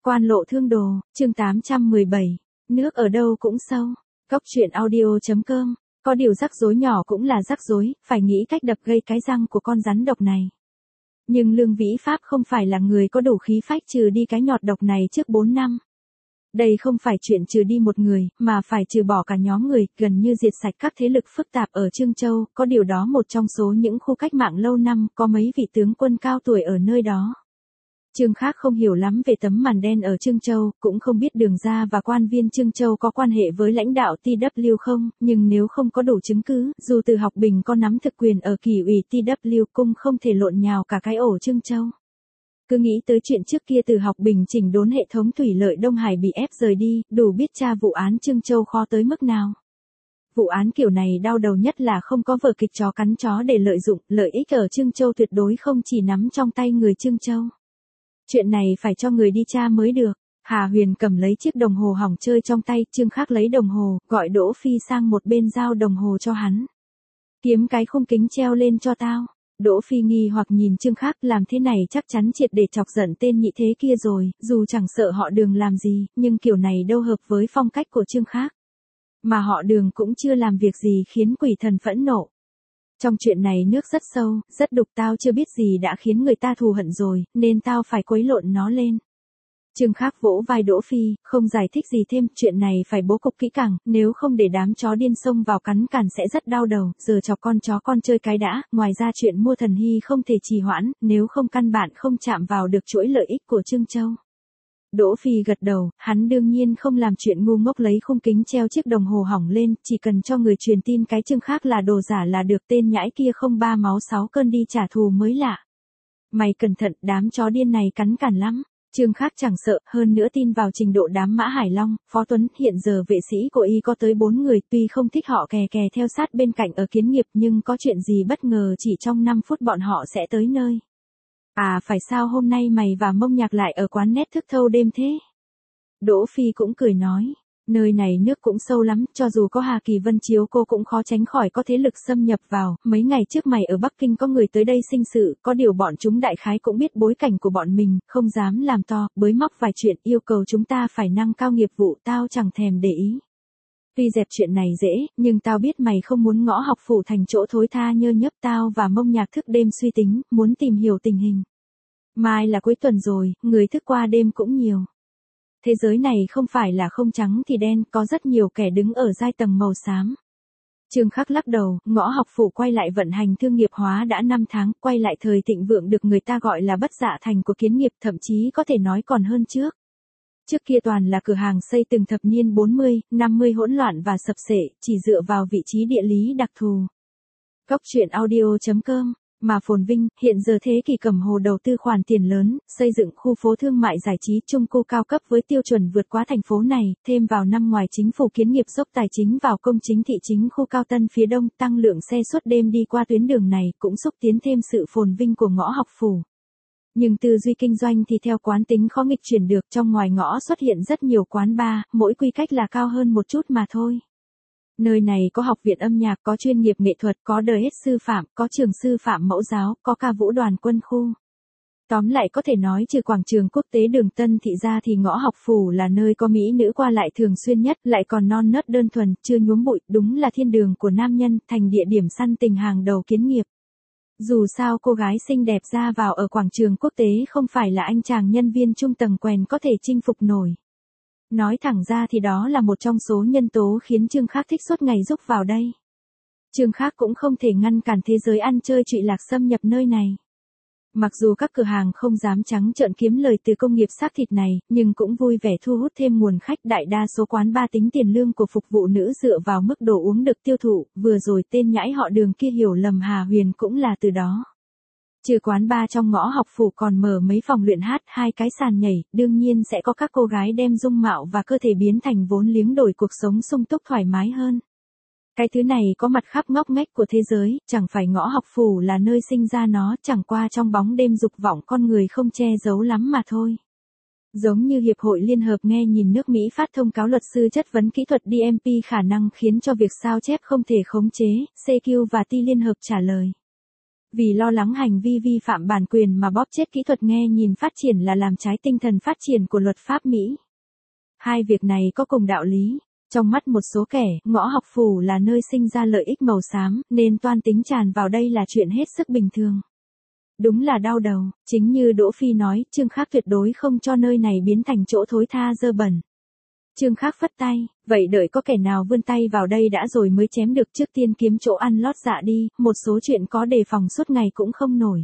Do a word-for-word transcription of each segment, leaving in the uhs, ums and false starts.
Quan lộ thương đồ, chương tám trăm mười bảy, nước ở đâu cũng sâu. Cóc truyện audio chấm com, có điều rắc rối nhỏ cũng là rắc rối, phải nghĩ cách đập gây cái răng của con rắn độc này. Nhưng Lương Vĩ Pháp không phải là người có đủ khí phách trừ đi cái nhọt độc này trước bốn năm. Đây không phải chuyện trừ đi một người, mà phải trừ bỏ cả nhóm người, gần như diệt sạch các thế lực phức tạp ở Trương Châu, có điều đó một trong số những khu cách mạng lâu năm, có mấy vị tướng quân cao tuổi ở nơi đó. Trương Khác không hiểu lắm về tấm màn đen ở Trương Châu, cũng không biết Đường Ra và quan viên Trương Châu có quan hệ với lãnh đạo tê vê không, nhưng nếu không có đủ chứng cứ, dù Từ Học Bình có nắm thực quyền ở Kỷ ủy tê vê cũng không thể lộn nhào cả cái ổ Trương Châu. Cứ nghĩ tới chuyện trước kia Từ Học Bình chỉnh đốn hệ thống thủy lợi Đông Hải bị ép rời đi, đủ biết tra vụ án Trương Châu khó tới mức nào. Vụ án kiểu này đau đầu nhất là không có vở kịch chó cắn chó để lợi dụng, lợi ích ở Trương Châu tuyệt đối không chỉ nắm trong tay người Trương Châu. Chuyện này phải cho người đi tra mới được. Hà Huyền cầm lấy chiếc đồng hồ hỏng chơi trong tay, Trương Khác lấy đồng hồ, gọi Đỗ Phi sang một bên giao đồng hồ cho hắn. Kiếm cái khung kính treo lên cho tao. Đỗ Phi nghi hoặc nhìn Trương Khác, làm thế này chắc chắn triệt để chọc giận tên nhị thế kia rồi, dù chẳng sợ họ Đường làm gì, nhưng kiểu này đâu hợp với phong cách của Trương Khác. Mà họ Đường cũng chưa làm việc gì khiến quỷ thần phẫn nộ. Trong chuyện này nước rất sâu, rất đục, tao chưa biết gì đã khiến người ta thù hận rồi, nên tao phải quấy lộn nó lên. Trương Khác vỗ vai Đỗ Phi, không giải thích gì thêm, chuyện này phải bố cục kỹ càng, nếu không để đám chó điên xông vào cắn cản sẽ rất đau đầu, giờ chọc con chó con chơi cái đã, ngoài ra chuyện mua thần hy không thể trì hoãn, nếu không căn bản không chạm vào được chuỗi lợi ích của Trương Châu. Đỗ Phi gật đầu, hắn đương nhiên không làm chuyện ngu ngốc lấy khung kính treo chiếc đồng hồ hỏng lên, chỉ cần cho người truyền tin cái Trương Khác là đồ giả là được, tên nhãi kia không ba máu sáu cơn đi trả thù mới lạ. Mày cẩn thận, đám chó điên này cắn cản lắm. Trương Khác chẳng sợ, hơn nữa tin vào trình độ đám Mã Hải Long, Phó Tuấn, hiện giờ vệ sĩ của y có tới bốn người, tuy không thích họ kè kè theo sát bên cạnh ở Kiến Nghiệp, nhưng có chuyện gì bất ngờ chỉ trong năm phút bọn họ sẽ tới nơi. À phải sao hôm nay mày và Mông Nhạc lại ở quán nét thức thâu đêm thế? Đỗ Phi cũng cười nói, nơi này nước cũng sâu lắm, cho dù có Hà Kỳ Vân chiếu cô cũng khó tránh khỏi có thế lực xâm nhập vào, mấy ngày trước mày ở Bắc Kinh có người tới đây sinh sự, có điều bọn chúng đại khái cũng biết bối cảnh của bọn mình, không dám làm to, bới móc vài chuyện, yêu cầu chúng ta phải nâng cao nghiệp vụ, tao chẳng thèm để ý. Tuy dẹp chuyện này dễ, nhưng tao biết mày không muốn ngõ học phủ thành chỗ thối tha nhơ nhấp, tao và Mông Nhạc thức đêm suy tính, muốn tìm hiểu tình hình. Mai là cuối tuần rồi, người thức qua đêm cũng nhiều. Thế giới này không phải là không trắng thì đen, có rất nhiều kẻ đứng ở giai tầng màu xám. Trương Khác lắc đầu, ngõ học phủ quay lại vận hành thương nghiệp hóa đã năm tháng, quay lại thời thịnh vượng được người ta gọi là bất dạ thành của Kiến Nghiệp, thậm chí có thể nói còn hơn trước. Trước kia toàn là cửa hàng xây từng thập niên bốn mươi, năm mươi hỗn loạn và sập sệ, chỉ dựa vào vị trí địa lý đặc thù. Cóc truyện audio chấm com, mà phồn vinh, hiện giờ thế kỷ cầm hồ đầu tư khoản tiền lớn, xây dựng khu phố thương mại giải trí chung cư cao cấp với tiêu chuẩn vượt quá thành phố này, thêm vào năm ngoài chính phủ Kiến Nghiệp dốc tài chính vào công chính thị chính khu Cao Tân phía đông, tăng lượng xe suốt đêm đi qua tuyến đường này, cũng xúc tiến thêm sự phồn vinh của ngõ học phủ. Nhưng tư duy kinh doanh thì theo quán tính khó nghịch chuyển được, trong ngoài ngõ xuất hiện rất nhiều quán bar, mỗi quy cách là cao hơn một chút mà thôi. Nơi này có học viện âm nhạc, có chuyên nghiệp nghệ thuật, có đời hết sư phạm, có trường sư phạm mẫu giáo, có ca vũ đoàn quân khu. Tóm lại có thể nói trừ quảng trường quốc tế Đường Tân Thị ra thì ngõ học phủ là nơi có mỹ nữ qua lại thường xuyên nhất, lại còn non nớt đơn thuần, chưa nhuốm bụi, đúng là thiên đường của nam nhân, thành địa điểm săn tình hàng đầu Kiến Nghiệp. Dù sao cô gái xinh đẹp ra vào ở quảng trường quốc tế không phải là anh chàng nhân viên trung tầng quèn có thể chinh phục nổi. Nói thẳng ra thì đó là một trong số nhân tố khiến Trương Khác thích suốt ngày rúc vào đây. Trương Khác cũng không thể ngăn cản thế giới ăn chơi trụy lạc xâm nhập nơi này. Mặc dù các cửa hàng không dám trắng trợn kiếm lời từ công nghiệp xác thịt này, nhưng cũng vui vẻ thu hút thêm nguồn khách, đại đa số quán bar tính tiền lương của phục vụ nữ dựa vào mức đồ uống được tiêu thụ, vừa rồi tên nhãi họ Đường kia hiểu lầm Hà Huyền cũng là từ đó. Trừ quán bar trong ngõ học phủ còn mở mấy phòng luyện hát, hai cái sàn nhảy, đương nhiên sẽ có các cô gái đem dung mạo và cơ thể biến thành vốn liếng đổi cuộc sống sung túc thoải mái hơn. Cái thứ này có mặt khắp ngóc ngách của thế giới, chẳng phải ngõ học phủ là nơi sinh ra nó, chẳng qua trong bóng đêm dục vọng con người không che giấu lắm mà thôi. Giống như Hiệp hội Liên hợp nghe nhìn nước Mỹ phát thông cáo luật sư chất vấn kỹ thuật đê em pê khả năng khiến cho việc sao chép không thể khống chế, xê quy và T Liên hợp trả lời. Vì lo lắng hành vi vi phạm bản quyền mà bóp chết kỹ thuật nghe nhìn phát triển là làm trái tinh thần phát triển của luật pháp Mỹ. Hai việc này có cùng đạo lý. Trong mắt một số kẻ, ngõ học phủ là nơi sinh ra lợi ích màu xám, nên toan tính tràn vào đây là chuyện hết sức bình thường. Đúng là đau đầu, chính như Đỗ Phi nói, Trương Khắc tuyệt đối không cho nơi này biến thành chỗ thối tha dơ bẩn. Trương Khắc phất tay, vậy đợi có kẻ nào vươn tay vào đây đã rồi mới chém được, trước tiên kiếm chỗ ăn lót dạ đi, một số chuyện có đề phòng suốt ngày cũng không nổi.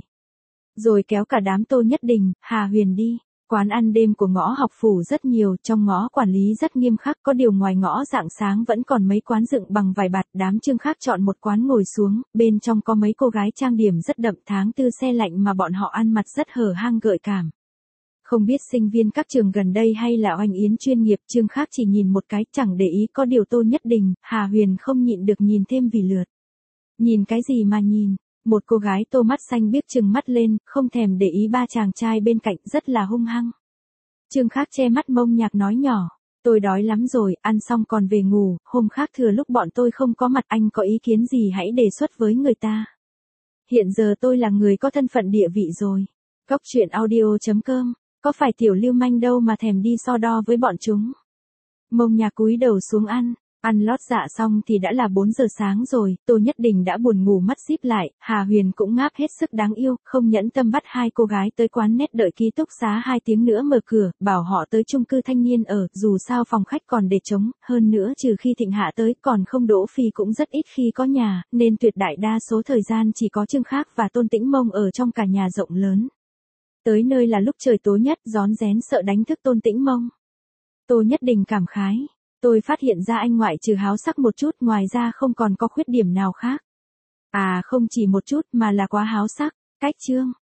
Rồi kéo cả đám Tô Nhất Đình, Hà Huyền đi. Quán ăn đêm của ngõ học phủ rất nhiều, trong ngõ quản lý rất nghiêm khắc, có điều ngoài ngõ rạng sáng vẫn còn mấy quán dựng bằng vải bạt. Đám Trương Khắc chọn một quán ngồi xuống, bên trong có mấy cô gái trang điểm rất đậm, tháng tư se lạnh mà bọn họ ăn mặc rất hở hang gợi cảm. Không biết sinh viên các trường gần đây hay là oanh yến chuyên nghiệp, Trương Khắc chỉ nhìn một cái, chẳng để ý, có điều Tô Nhất Đình, Hà Huyền không nhịn được nhìn thêm vì lượt. Nhìn cái gì mà nhìn? Một cô gái tô mắt xanh biếc trừng mắt lên, không thèm để ý ba chàng trai bên cạnh, rất là hung hăng. Trương Khắc che mắt mông nhạc nói nhỏ, tôi đói lắm rồi, ăn xong còn về ngủ, hôm khác thừa lúc bọn tôi không có mặt, anh có ý kiến gì hãy đề xuất với người ta. Hiện giờ tôi là người có thân phận địa vị rồi. Cóc truyện audio chấm com, có phải tiểu lưu manh đâu mà thèm đi so đo với bọn chúng. Mông nhạc cúi đầu xuống ăn. Ăn lót dạ xong thì đã là bốn giờ sáng rồi, Tô Nhất Đình đã buồn ngủ mắt díp lại, Hà Huyền cũng ngáp hết sức đáng yêu, không nhẫn tâm bắt hai cô gái tới quán nét đợi ký túc xá hai tiếng nữa mở cửa, bảo họ tới chung cư thanh niên ở, dù sao phòng khách còn để trống, hơn nữa trừ khi Thịnh Hạ tới, còn không Đỗ Phi cũng rất ít khi có nhà, nên tuyệt đại đa số thời gian chỉ có Trương Khắc và Tôn Tĩnh Mông ở trong cả nhà rộng lớn. Tới nơi là lúc trời tối nhất, rón rén sợ đánh thức Tôn Tĩnh Mông. Tô Nhất Đình cảm khái. Tôi phát hiện ra anh ngoại trừ háo sắc một chút, ngoài ra không còn có khuyết điểm nào khác. À không chỉ một chút mà là quá háo sắc. Cách chương.